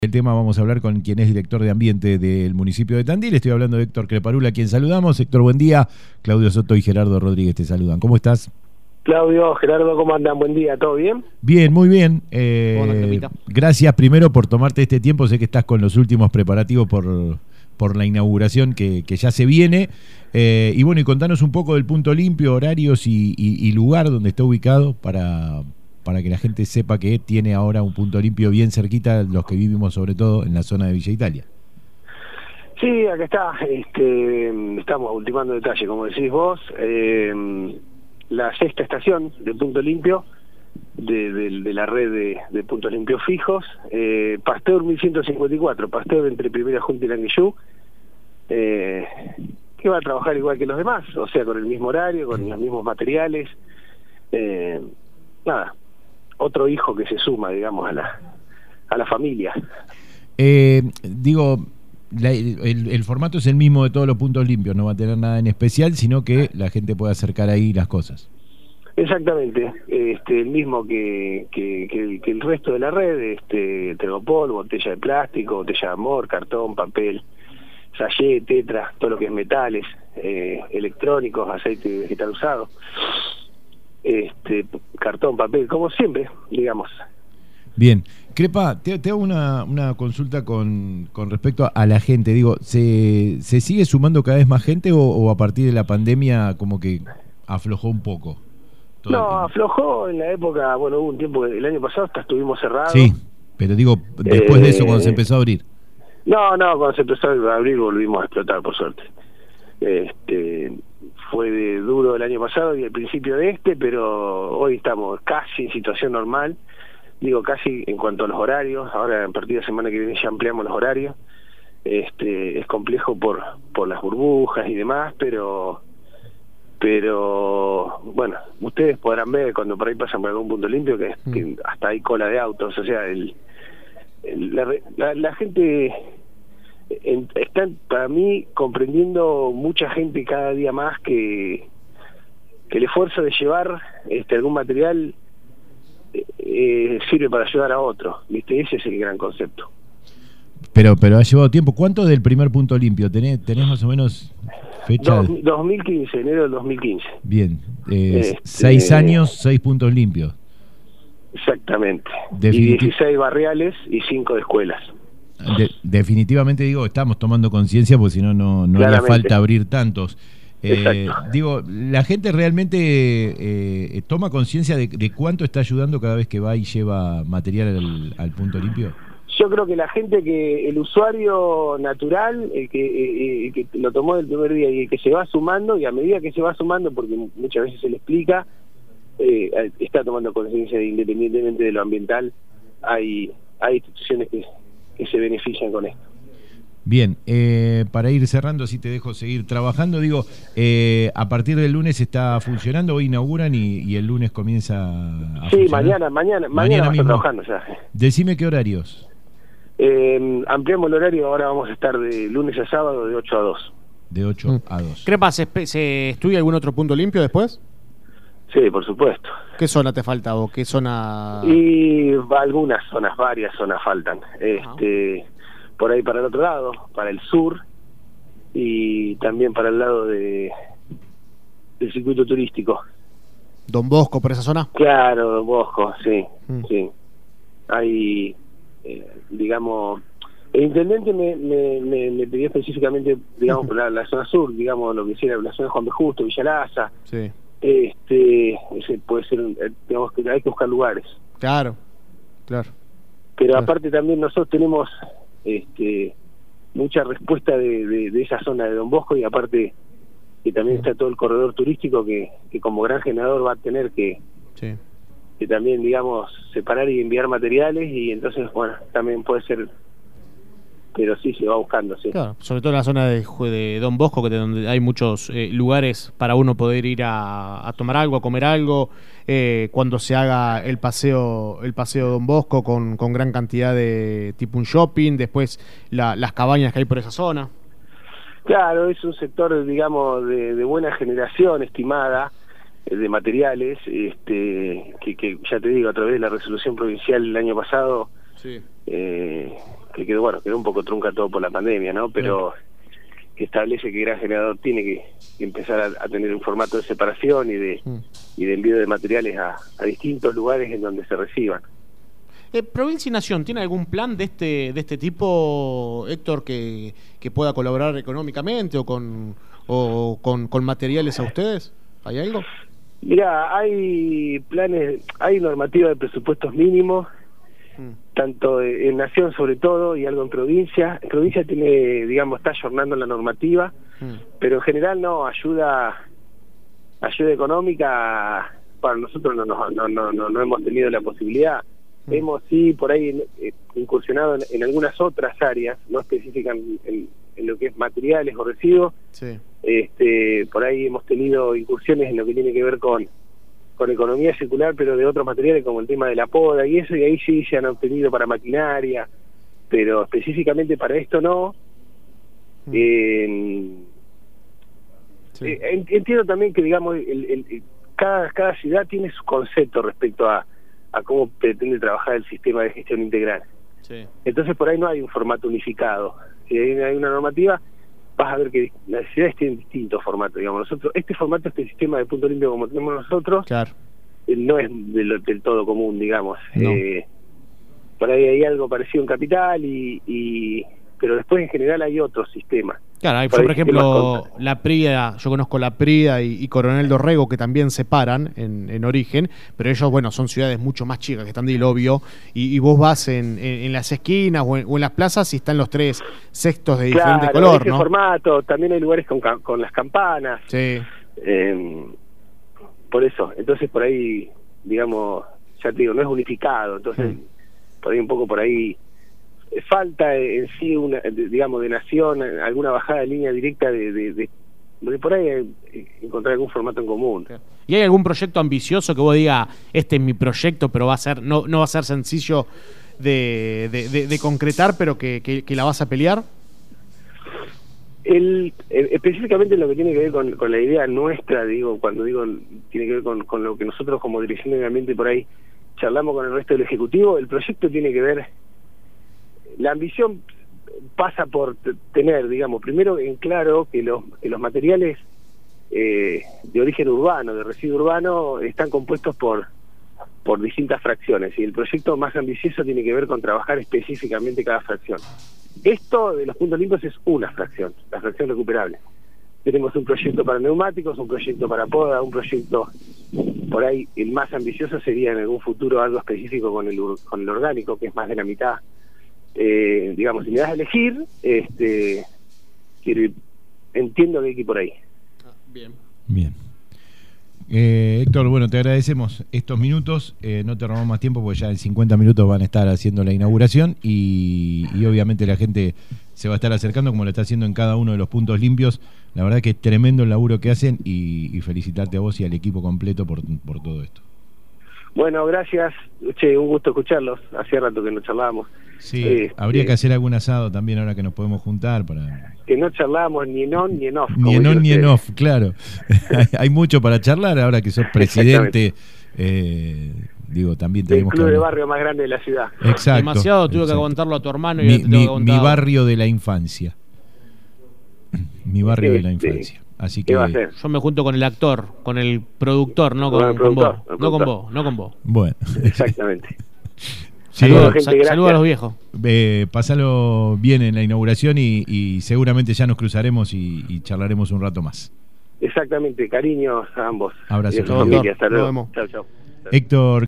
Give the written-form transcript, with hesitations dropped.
El tema vamos a hablar con quien es director de ambiente del municipio de Tandil. Estoy hablando de Héctor Creparula, a quien saludamos. Héctor, buen día. Claudio Soto y Gerardo Rodríguez te saludan. ¿Cómo estás? Claudio, Gerardo, ¿cómo andan? Buen día, ¿todo bien? Bien, muy bien. Onda, gracias primero por tomarte este tiempo. Sé que estás con los últimos preparativos por la inauguración que ya se viene. Y bueno, y contanos un poco del punto limpio, horarios y lugar donde está ubicado para que la gente sepa que tiene ahora un punto limpio bien cerquita, los que vivimos sobre todo en la zona de Villa Italia. Sí, acá está. Estamos ultimando detalle, como decís vos. La sexta estación de punto limpio de la red de puntos limpios fijos. Pasteur 1154, Pasteur entre Primera Junta y Languillú, que va a trabajar igual que los demás, o sea, con el mismo horario, con los mismos materiales. Nada, otro hijo que se suma, digamos, a la familia. El formato es el mismo de todos los puntos limpios, no va a tener nada en especial, sino que la gente puede acercar ahí las cosas. Exactamente, el mismo que el resto de la red, tergopol, botella de plástico, botella de amor, cartón, papel, sachet, tetra, todo lo que es metales, electrónicos, aceite vegetal usado, cartón, papel, como siempre, digamos. Bien, Crepa, te hago una consulta con respecto a la gente. Digo, ¿se sigue sumando cada vez más gente o a partir de la pandemia como que aflojó un poco? No, aflojó en la época, bueno, hubo un tiempo, el año pasado hasta estuvimos cerrados. Sí, pero digo, después de eso, cuando se empezó a abrir. No, cuando se empezó a abrir volvimos a explotar, por suerte. Fue duro el año pasado y el principio de pero hoy estamos casi en situación normal. Digo casi en cuanto a los horarios. Ahora a partir de la semana que viene ya ampliamos los horarios. Es complejo por las burbujas y demás, pero bueno, ustedes podrán ver cuando por ahí pasan por algún punto limpio que hasta hay cola de autos. O sea, la gente está, para mí, comprendiendo mucha gente cada día más que el esfuerzo de llevar algún material sirve para ayudar a otro, ¿viste? Ese es el gran concepto. Pero ha llevado tiempo. ¿Cuánto del primer punto limpio? ¿Tenés más o menos fecha? 2015, enero del 2015. Bien, 6 años, 6 puntos limpios. Exactamente. Y 16 barriales y 5 de escuelas. Definitivamente, digo, estamos tomando conciencia porque si no haría falta abrir tantos. Digo, la gente realmente toma conciencia de cuánto está ayudando cada vez que va y lleva material al punto limpio. Yo creo que la gente, el usuario natural, el que lo tomó del primer día y el que se va sumando, y a medida que se va sumando, porque muchas veces se le explica, está tomando conciencia de, independientemente de lo ambiental, hay instituciones que se benefician con esto. Bien, para ir cerrando, así te dejo seguir trabajando. Digo, a partir del lunes está funcionando, hoy inauguran y el lunes comienza a funcionar. Mañana va a estar trabajando ya. Decime qué horarios. Ampliamos el horario, ahora vamos a estar de lunes a sábado de 8 a 2. De 8 a 2. ¿Crepa, se estudia algún otro punto limpio después? Sí, por supuesto. ¿Qué zona te falta o qué zona? Y varias zonas faltan. Por ahí para el otro lado, para el sur, y también para el lado del circuito turístico. ¿Don Bosco por esa zona? Claro, Don Bosco, sí. Sí. Hay, digamos, el intendente me pidió específicamente, digamos, por la zona sur, digamos, lo que sea la zona de Juan B. Justo, Villa Laza. Sí. Ese puede ser, digamos, que hay que buscar lugares. Claro. Pero aparte también nosotros tenemos mucha respuesta de esa zona de Don Bosco, y aparte que también está todo el corredor turístico que como gran generador va a tener que también, digamos, separar y enviar materiales, y entonces, bueno, también puede ser, pero sí se va buscando, sí. Claro, sobre todo en la zona de Don Bosco, donde hay muchos lugares para uno poder ir a tomar algo, a comer algo, cuando se haga el paseo Don Bosco con gran cantidad de tipo un shopping, después las cabañas que hay por esa zona. Claro, es un sector, digamos, de buena generación estimada de materiales, que ya te digo, a través de la resolución provincial el año pasado, que quedó un poco trunca todo por la pandemia, ¿no? Pero que establece que Gran Generador tiene que empezar a tener un formato de separación y de envío de materiales a distintos lugares en donde se reciban. ¿Provincia y Nación tiene algún plan de este tipo, Héctor, que pueda colaborar económicamente o con materiales a ustedes? ¿Hay algo? Mira, hay planes, hay normativa de presupuestos mínimos, tanto en Nación sobre todo y algo en provincia. En provincia tiene, digamos, está ayornando la normativa, pero en general no, ayuda económica para nosotros no hemos tenido la posibilidad. Hemos sí por ahí incursionado en algunas otras áreas, no específicas en lo que es materiales o residuos. Sí. Por ahí hemos tenido incursiones en lo que tiene que ver con economía circular, pero de otros materiales como el tema de la poda y eso, y ahí sí se han obtenido para maquinaria, pero específicamente para esto no. Entiendo también que, digamos, cada ciudad tiene su concepto respecto a cómo pretende trabajar el sistema de gestión integral. Sí. Entonces por ahí no hay un formato unificado. Si hay una normativa, vas a ver que las ciudades tienen distintos formatos. Digamos, nosotros, este formato, este sistema de punto limpio como tenemos nosotros, claro, no es del todo común, digamos. No. Por ahí hay algo parecido en Capital, pero después en general hay otros sistemas. Claro, hay, por ejemplo, la Prida, yo conozco la Prida y Coronel Dorrego, que también separan en origen, pero ellos, bueno, son ciudades mucho más chicas, que están de Ilobio, y vos vas en las esquinas o en las plazas y están los tres cestos de diferente color, ¿no? Formato, también hay lugares con las campanas. Sí. Por eso, entonces por ahí, digamos, ya te digo, no es unificado, entonces por ahí un poco por ahí falta en sí digamos de Nación alguna bajada de línea directa de por ahí encontrar algún formato en común. ¿Y hay algún proyecto ambicioso que vos digas, este es mi proyecto, pero va a ser no va a ser sencillo de concretar, pero que la vas a pelear? Específicamente lo que tiene que ver con la idea nuestra, cuando digo tiene que ver con lo que nosotros como Dirección de Medio Ambiente por ahí charlamos con el resto del Ejecutivo, el proyecto tiene que ver. La ambición pasa por tener, digamos, primero en claro que los materiales de origen urbano, de residuo urbano, están compuestos por distintas fracciones, y el proyecto más ambicioso tiene que ver con trabajar específicamente cada fracción. Esto de los puntos limpios es una fracción, la fracción recuperable. Tenemos un proyecto para neumáticos, un proyecto para poda, un proyecto, por ahí el más ambicioso sería en algún futuro algo específico con el orgánico, que es más de la mitad. Digamos, si me das a elegir, entiendo que hay que ir por ahí. Bien. Héctor, bueno, te agradecemos estos minutos, no te robamos más tiempo porque ya en 50 minutos van a estar haciendo la inauguración y obviamente la gente se va a estar acercando como lo está haciendo en cada uno de los puntos limpios. La verdad que es tremendo el laburo que hacen y felicitarte a vos y al equipo completo por todo esto. Bueno, gracias. Che, un gusto escucharlos. Hacía rato que no charlábamos. Sí, habría que hacer algún asado también ahora que nos podemos juntar para... Que no charlábamos ni en on ni en off. Ni en on ni en off, claro. Hay mucho para charlar ahora que sos presidente. También tenemos el club de barrio más grande de la ciudad. Exacto. Demasiado tuve que aguantarlo a tu hermano y mi barrio de la infancia. Mi barrio de la infancia. Así que yo me junto con el actor, con el productor, no con vos. No con vos. Bueno. Exactamente. Saludos a los viejos. Pasalo bien en la inauguración y seguramente ya nos cruzaremos y charlaremos un rato más. Exactamente, cariños a ambos. Abrazo. Hasta luego. Chau. Héctor